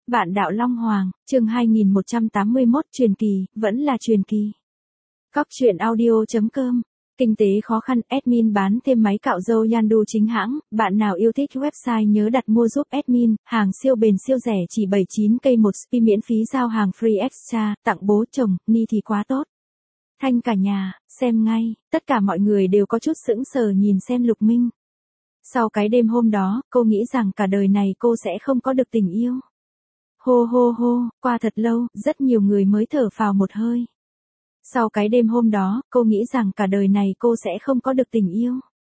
Vạn đạo Long Hoàng, chương 2181 truyền kỳ, vẫn là truyền kỳ. Cóc truyện audio.com. Kinh tế khó khăn, admin bán thêm máy cạo râu Yandu chính hãng, bạn nào yêu thích website nhớ đặt mua giúp admin, hàng siêu bền siêu rẻ chỉ 79k một spi miễn phí giao hàng free extra, tặng bố chồng, ni thì quá tốt. Thanh cả nhà, xem ngay, tất cả mọi người đều có chút sững sờ nhìn xem Lục Minh. Sau cái đêm hôm đó, cô nghĩ rằng cả đời này cô sẽ không có được tình yêu. Hô hô hô, qua thật lâu, rất nhiều người mới thở phào một hơi. Sau cái đêm hôm đó, cô nghĩ rằng cả đời này cô sẽ không có được tình yêu.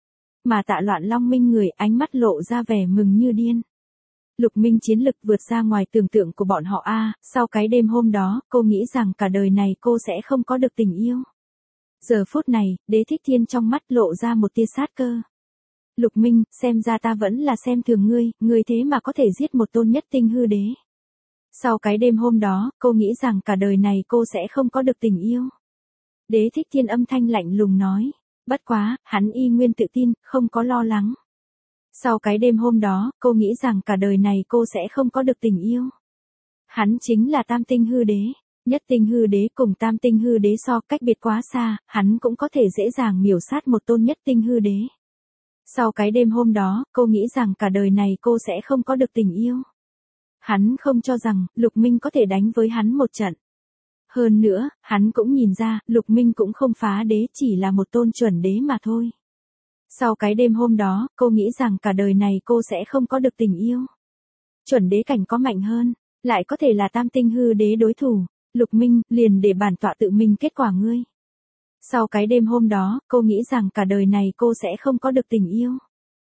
Mà Tạ Loạn Long Minh người ánh mắt lộ ra vẻ mừng như điên. Lục Minh chiến lực vượt ra ngoài tưởng tượng của bọn họ sau cái đêm hôm đó, cô nghĩ rằng cả đời này cô sẽ không có được tình yêu. Giờ phút này, Đế Thích Thiên trong mắt lộ ra một tia sát cơ. Lục Minh, xem ra ta vẫn là xem thường ngươi thế mà có thể giết một tôn nhất tinh hư đế. Sau cái đêm hôm đó, cô nghĩ rằng cả đời này cô sẽ không có được tình yêu. Đế Thích Thiên âm thanh lạnh lùng nói. Bất quá, hắn y nguyên tự tin, không có lo lắng. Sau cái đêm hôm đó, cô nghĩ rằng cả đời này cô sẽ không có được tình yêu. Hắn chính là tam tinh hư đế. Nhất tinh hư đế cùng tam tinh hư đế so cách biệt quá xa, hắn cũng có thể dễ dàng miểu sát một tôn nhất tinh hư đế. Sau cái đêm hôm đó, cô nghĩ rằng cả đời này cô sẽ không có được tình yêu. Hắn không cho rằng, Lục Minh có thể đánh với hắn một trận. Hơn nữa, hắn cũng nhìn ra, Lục Minh cũng không phá đế chỉ là một tôn chuẩn đế mà thôi. Sau cái đêm hôm đó, cô nghĩ rằng cả đời này cô sẽ không có được tình yêu. Chuẩn đế cảnh có mạnh hơn, lại có thể là tam tinh hư đế đối thủ. Lục Minh, liền để bản tọa tự mình kết quả ngươi. Sau cái đêm hôm đó, cô nghĩ rằng cả đời này cô sẽ không có được tình yêu.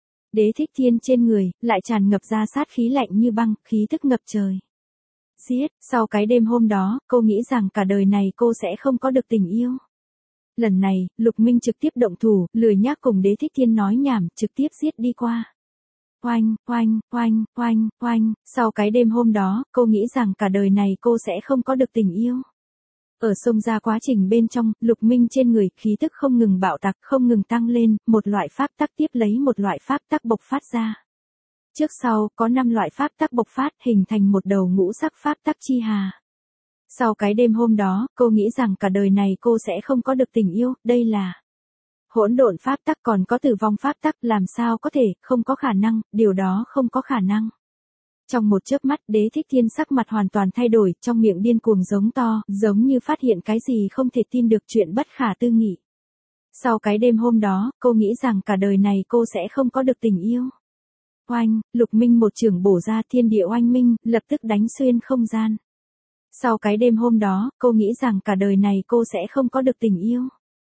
Đế Thích Thiên trên người, lại tràn ngập ra sát khí lạnh như băng, khí tức ngập trời. Giết, sau cái đêm hôm đó, cô nghĩ rằng cả đời này cô sẽ không có được tình yêu. Lần này, Lục Minh trực tiếp động thủ, lười nhác cùng Đế Thích Thiên nói nhảm, trực tiếp giết đi qua. Oanh, oanh, oanh, oanh, oanh, sau cái đêm hôm đó, cô nghĩ rằng cả đời này cô sẽ không có được tình yêu. Ở sông ra quá trình bên trong, Lục Minh trên người, khí tức không ngừng bạo tạc, không ngừng tăng lên, một loại pháp tắc tiếp lấy một loại pháp tắc bộc phát ra. Trước sau, có 5 loại pháp tắc bộc phát, hình thành một đầu ngũ sắc pháp tắc chi hà. Sau cái đêm hôm đó, cô nghĩ rằng cả đời này cô sẽ không có được tình yêu, đây là hỗn độn pháp tắc, còn có tử vong pháp tắc, làm sao có thể, không có khả năng, điều đó không có khả năng. Trong một chớp mắt, Đế Thích Thiên sắc mặt hoàn toàn thay đổi, trong miệng điên cuồng giống to, giống như phát hiện cái gì không thể tin được, chuyện bất khả tư nghị. Sau cái đêm hôm đó, cô nghĩ rằng cả đời này cô sẽ không có được tình yêu. Oanh, Lục Minh một chưởng bổ ra, thiên địa oanh minh, lập tức đánh xuyên không gian. Sau cái đêm hôm đó, cô nghĩ rằng cả đời này cô sẽ không có được tình yêu.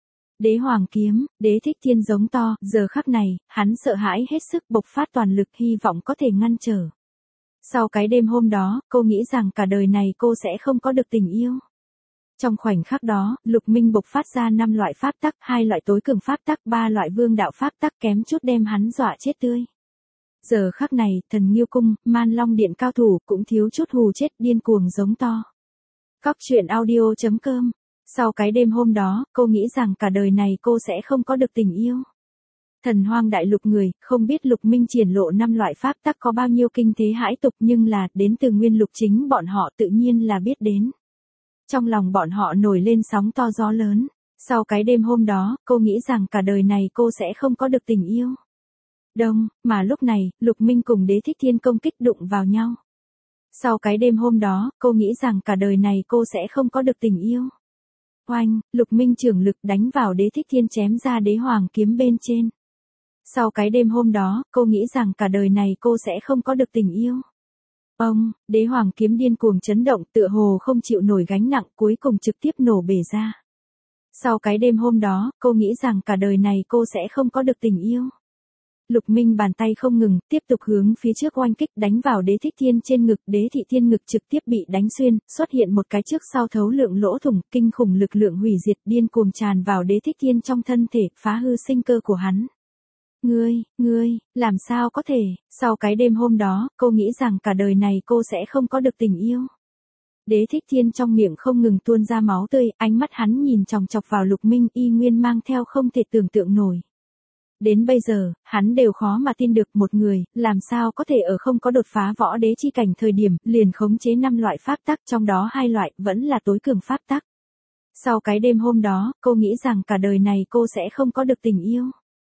Đế Hoàng kiếm, Đế Thích Thiên giống to, giờ khắc này, hắn sợ hãi hết sức, bộc phát toàn lực, hy vọng có thể ngăn trở. Sau cái đêm hôm đó, cô nghĩ rằng cả đời này cô sẽ không có được tình yêu. Trong khoảnh khắc đó, Lục Minh bộc phát ra 5 loại pháp tắc, 2 loại tối cường pháp tắc, 3 loại vương đạo pháp tắc, kém chút đem hắn dọa chết tươi. Giờ khắc này, Thần Nghiêu Cung, Man Long Điện cao thủ cũng thiếu chút hù chết, điên cuồng giống to. Cóc truyện audio.com. Sau cái đêm hôm đó, cô nghĩ rằng cả đời này cô sẽ không có được tình yêu. Thần Hoang đại lục người, không biết Lục Minh triển lộ 5 loại pháp tắc có bao nhiêu kinh thế hãi tục, nhưng là, đến từ nguyên lục chính bọn họ tự nhiên là biết đến. Trong lòng bọn họ nổi lên sóng to gió lớn. Sau cái đêm hôm đó, cô nghĩ rằng cả đời này cô sẽ không có được tình yêu. Đông, mà lúc này, Lục Minh cùng Đế Thích Thiên công kích đụng vào nhau. Sau cái đêm hôm đó, cô nghĩ rằng cả đời này cô sẽ không có được tình yêu. Oanh, Lục Minh trưởng lực đánh vào Đế Thích Thiên, chém ra Đế Hoàng kiếm bên trên. Sau cái đêm hôm đó, cô nghĩ rằng cả đời này cô sẽ không có được tình yêu. Ông, Đế Hoàng kiếm điên cuồng chấn động, tựa hồ không chịu nổi gánh nặng, cuối cùng trực tiếp nổ bể ra. Sau cái đêm hôm đó, cô nghĩ rằng cả đời này cô sẽ không có được tình yêu. Lục Minh bàn tay không ngừng, tiếp tục hướng phía trước oanh kích, đánh vào Đế Thích Thiên trên ngực, Đế Thị Thiên ngực trực tiếp bị đánh xuyên, xuất hiện một cái trước sau thấu lượng lỗ thủng, kinh khủng lực lượng hủy diệt điên cuồng tràn vào Đế Thích Thiên trong thân thể, phá hư sinh cơ của hắn. Ngươi, làm sao có thể, sau cái đêm hôm đó, cô nghĩ rằng cả đời này cô sẽ không có được tình yêu. Đế Thích Thiên trong miệng không ngừng tuôn ra máu tươi, ánh mắt hắn nhìn chòng chọc vào Lục Minh, y nguyên mang theo không thể tưởng tượng nổi. Đến bây giờ, hắn đều khó mà tin được một người, làm sao có thể ở không có đột phá võ đế chi cảnh thời điểm, liền khống chế 5 loại pháp tắc, trong đó 2 loại vẫn là tối cường pháp tắc. Sau cái đêm hôm đó, cô nghĩ rằng cả đời này cô sẽ không có được tình yêu.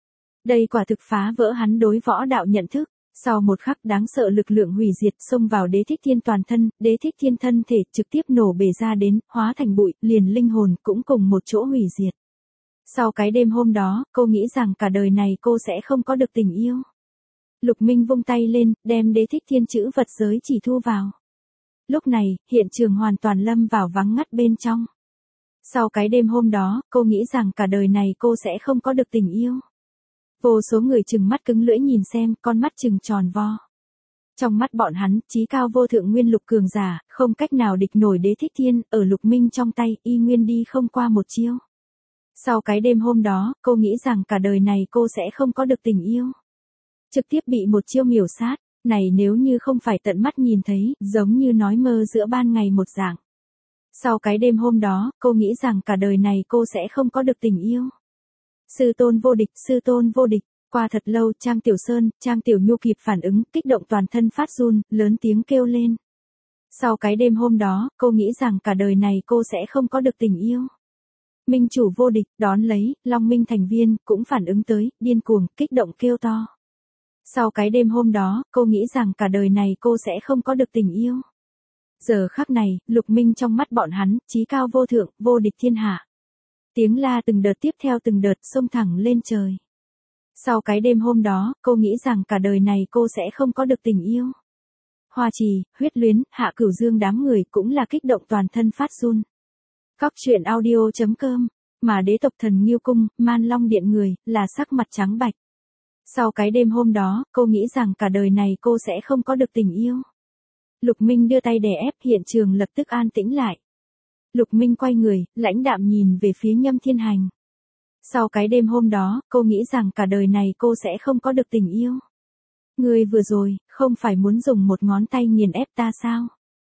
Đây quả thực phá vỡ hắn đối võ đạo nhận thức. Sau một khắc đáng sợ lực lượng hủy diệt xông vào Đế Thích Thiên toàn thân, Đế Thích Thiên thân thể trực tiếp nổ bể ra đến, hóa thành bụi, liền linh hồn cũng cùng một chỗ hủy diệt. Sau cái đêm hôm đó, cô nghĩ rằng cả đời này cô sẽ không có được tình yêu. Lục Minh vung tay lên, đem Đế Thích Thiên chữ vật giới chỉ thu vào. Lúc này, hiện trường hoàn toàn lâm vào vắng ngắt bên trong. Sau cái đêm hôm đó, cô nghĩ rằng cả đời này cô sẽ không có được tình yêu. Vô số người trừng mắt cứng lưỡi nhìn xem, con mắt trừng tròn vo. Trong mắt bọn hắn, chí cao vô thượng nguyên lục cường giả, không cách nào địch nổi Đế Thích Thiên, ở Lục Minh trong tay, y nguyên đi không qua một chiêu. Sau cái đêm hôm đó, cô nghĩ rằng cả đời này cô sẽ không có được tình yêu. Trực tiếp bị một chiêu miểu sát, này nếu như không phải tận mắt nhìn thấy, giống như nói mơ giữa ban ngày một dạng. Sau cái đêm hôm đó, cô nghĩ rằng cả đời này cô sẽ không có được tình yêu. Sư tôn vô địch, sư tôn vô địch. Qua thật lâu, Trang Tiểu Sơn, Trang Tiểu Nhu kịp phản ứng, kích động toàn thân phát run, lớn tiếng kêu lên. Sau cái đêm hôm đó, cô nghĩ rằng cả đời này cô sẽ không có được tình yêu. Minh chủ vô địch, đón lấy, Long Minh thành viên, cũng phản ứng tới, điên cuồng, kích động kêu to. Sau cái đêm hôm đó, cô nghĩ rằng cả đời này cô sẽ không có được tình yêu. Giờ khắc này, Lục Minh trong mắt bọn hắn, chí cao vô thượng, vô địch thiên hạ. Tiếng la từng đợt tiếp theo từng đợt xông thẳng lên trời. Sau cái đêm hôm đó, cô nghĩ rằng cả đời này cô sẽ không có được tình yêu. Hoa Trì, Huyết Luyến, Hạ Cửu Dương đám người cũng là kích động toàn thân phát run. Cóc truyện audio.com, mà đế tộc thần Nghiêu Cung, Man Long Điện người, là sắc mặt trắng bạch. Sau cái đêm hôm đó, cô nghĩ rằng cả đời này cô sẽ không có được tình yêu. Lục Minh đưa tay đè ép, hiện trường lập tức an tĩnh lại. Lục Minh quay người, lãnh đạm nhìn về phía Nhâm Thiên Hành. Sau cái đêm hôm đó, cô nghĩ rằng cả đời này cô sẽ không có được tình yêu. Ngươi vừa rồi, không phải muốn dùng một ngón tay nghiền ép ta sao?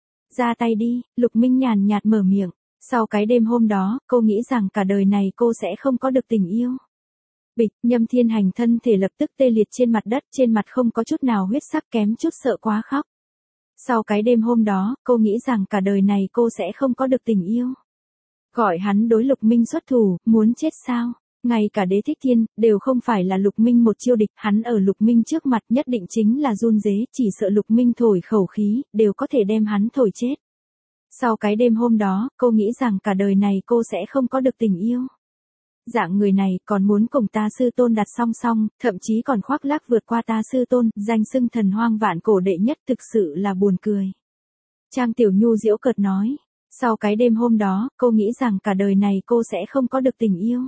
Ra tay đi, Lục Minh nhàn nhạt mở miệng. Sau cái đêm hôm đó, cô nghĩ rằng cả đời này cô sẽ không có được tình yêu. Bịch, Nhâm Thiên Hành thân thể lập tức tê liệt trên mặt đất, trên mặt không có chút nào huyết sắc, kém chút sợ quá khóc. Sau cái đêm hôm đó, cô nghĩ rằng cả đời này cô sẽ không có được tình yêu. Gọi hắn đối Lục Minh xuất thủ, muốn chết sao? Ngay cả Đế Thích Thiên, đều không phải là Lục Minh một chiêu địch, hắn ở Lục Minh trước mặt nhất định chính là run rế, chỉ sợ Lục Minh thổi khẩu khí, đều có thể đem hắn thổi chết. Sau cái đêm hôm đó, cô nghĩ rằng cả đời này cô sẽ không có được tình yêu. Dạng người này còn muốn cùng ta sư tôn đặt song song, thậm chí còn khoác lác vượt qua ta sư tôn, danh xưng thần hoang vạn cổ đệ nhất, thực sự là buồn cười. Trang Tiểu Nhu giễu cợt nói. Sau cái đêm hôm đó, cô nghĩ rằng cả đời này cô sẽ không có được tình yêu.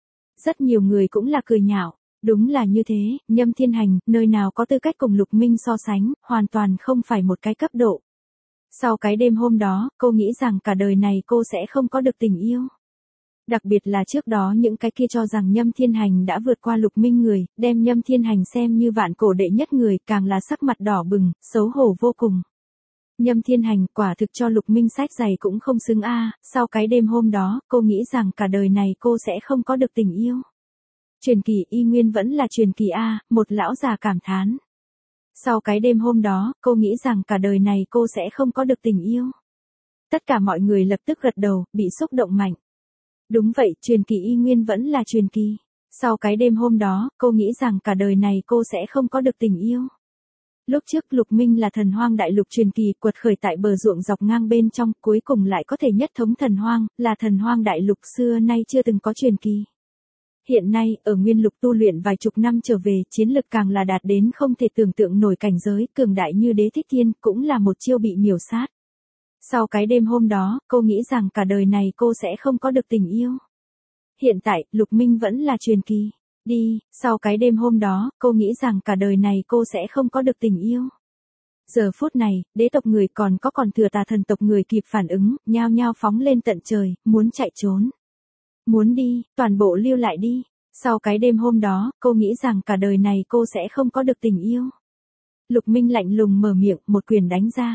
Rất nhiều người cũng là cười nhạo. Đúng là như thế, Nhâm Thiên Hành, nơi nào có tư cách cùng Lục Minh so sánh, hoàn toàn không phải một cái cấp độ. Sau cái đêm hôm đó, cô nghĩ rằng cả đời này cô sẽ không có được tình yêu. Đặc biệt là trước đó những cái kia cho rằng Nhâm Thiên Hành đã vượt qua Lục Minh người, đem Nhâm Thiên Hành xem như vạn cổ đệ nhất người, càng là sắc mặt đỏ bừng, xấu hổ vô cùng. Nhâm Thiên Hành quả thực cho Lục Minh sách giày cũng không xứng a. Sau cái đêm hôm đó, cô nghĩ rằng cả đời này cô sẽ không có được tình yêu. Truyền kỳ y nguyên vẫn là truyền kỳ a, một lão già cảm thán. Sau cái đêm hôm đó, cô nghĩ rằng cả đời này cô sẽ không có được tình yêu. Tất cả mọi người lập tức gật đầu, bị xúc động mạnh. Đúng vậy, truyền kỳ y nguyên vẫn là truyền kỳ. Sau cái đêm hôm đó, cô nghĩ rằng cả đời này cô sẽ không có được tình yêu. Lúc trước Lục Minh là thần hoang đại lục truyền kỳ, quật khởi tại bờ ruộng dọc ngang bên trong, cuối cùng lại có thể nhất thống thần hoang, là thần hoang đại lục xưa nay chưa từng có truyền kỳ. Hiện nay, ở nguyên lục tu luyện vài chục năm trở về, chiến lực càng là đạt đến không thể tưởng tượng nổi cảnh giới, cường đại như Đế Thích Thiên, cũng là một chiêu bị miểu sát. Sau cái đêm hôm đó, cô nghĩ rằng cả đời này cô sẽ không có được tình yêu. Hiện tại, Lục Minh vẫn là truyền kỳ. Đi, sau cái đêm hôm đó, cô nghĩ rằng cả đời này cô sẽ không có được tình yêu. Giờ phút này, đế tộc người còn thừa tà thần tộc người kịp phản ứng, nhao nhao phóng lên tận trời, muốn chạy trốn. Muốn đi, toàn bộ lưu lại đi. Sau cái đêm hôm đó, cô nghĩ rằng cả đời này cô sẽ không có được tình yêu. Lục Minh lạnh lùng mở miệng, một quyền đánh ra.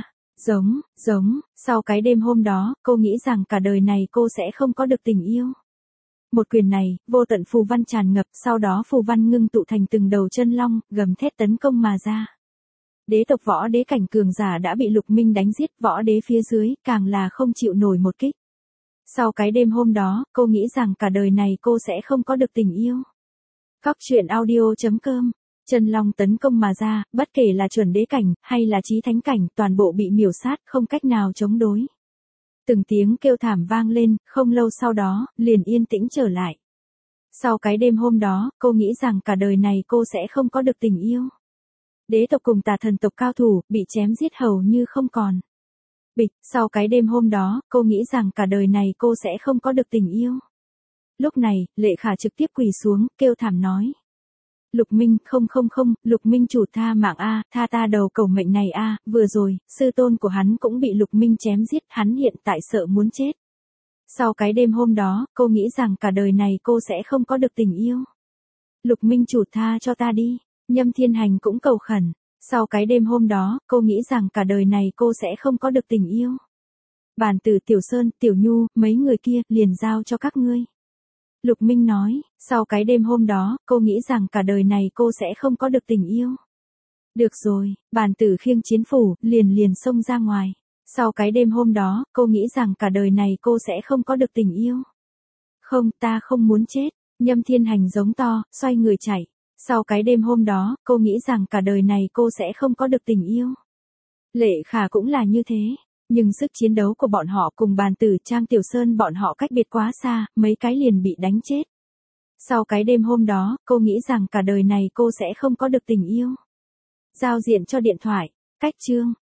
Giống, sau cái đêm hôm đó, cô nghĩ rằng cả đời này cô sẽ không có được tình yêu. Một quyền này, vô tận phù văn tràn ngập, sau đó phù văn ngưng tụ thành từng đầu chân long, gầm thét tấn công mà ra. Đế tộc võ đế cảnh cường giả đã bị Lục Minh đánh giết, võ đế phía dưới, càng là không chịu nổi một kích. Sau cái đêm hôm đó, cô nghĩ rằng cả đời này cô sẽ không có được tình yêu. Cóc truyện audio.com. Chân long tấn công mà ra, bất kể là chuẩn đế cảnh, hay là chí thánh cảnh, toàn bộ bị miểu sát, không cách nào chống đối. Từng tiếng kêu thảm vang lên, không lâu sau đó, liền yên tĩnh trở lại. Sau cái đêm hôm đó, cô nghĩ rằng cả đời này cô sẽ không có được tình yêu. Đế tộc cùng tà thần tộc cao thủ, bị chém giết hầu như không còn. Bịch, sau cái đêm hôm đó, cô nghĩ rằng cả đời này cô sẽ không có được tình yêu. Lúc này, Lệ Khả trực tiếp quỳ xuống, kêu thảm nói. Lục Minh, không, Lục Minh chủ tha mạng a, tha ta đầu cầu mệnh này a, vừa rồi, sư tôn của hắn cũng bị Lục Minh chém giết, hắn hiện tại sợ muốn chết. Sau cái đêm hôm đó, cô nghĩ rằng cả đời này cô sẽ không có được tình yêu. Lục Minh chủ tha cho ta đi, Nhâm Thiên Hành cũng cầu khẩn. Sau cái đêm hôm đó, cô nghĩ rằng cả đời này cô sẽ không có được tình yêu. Bản Tử, Tiểu Sơn, Tiểu Nhu, mấy người kia, liền giao cho các ngươi. Lục Minh nói, sau cái đêm hôm đó, cô nghĩ rằng cả đời này cô sẽ không có được tình yêu. Được rồi, Bản Tử khiêng chiến phủ, liền xông ra ngoài. Sau cái đêm hôm đó, cô nghĩ rằng cả đời này cô sẽ không có được tình yêu. Không, ta không muốn chết. Nhâm Thiên Hành giống to, xoay người chạy. Sau cái đêm hôm đó, cô nghĩ rằng cả đời này cô sẽ không có được tình yêu. Lệ Khả cũng là như thế. Nhưng sức chiến đấu của bọn họ cùng Bàn Tử, Trang Tiểu Sơn bọn họ cách biệt quá xa, mấy cái liền bị đánh chết. Sau cái đêm hôm đó, cô nghĩ rằng cả đời này cô sẽ không có được tình yêu. Giao diện cho điện thoại. Cách chương.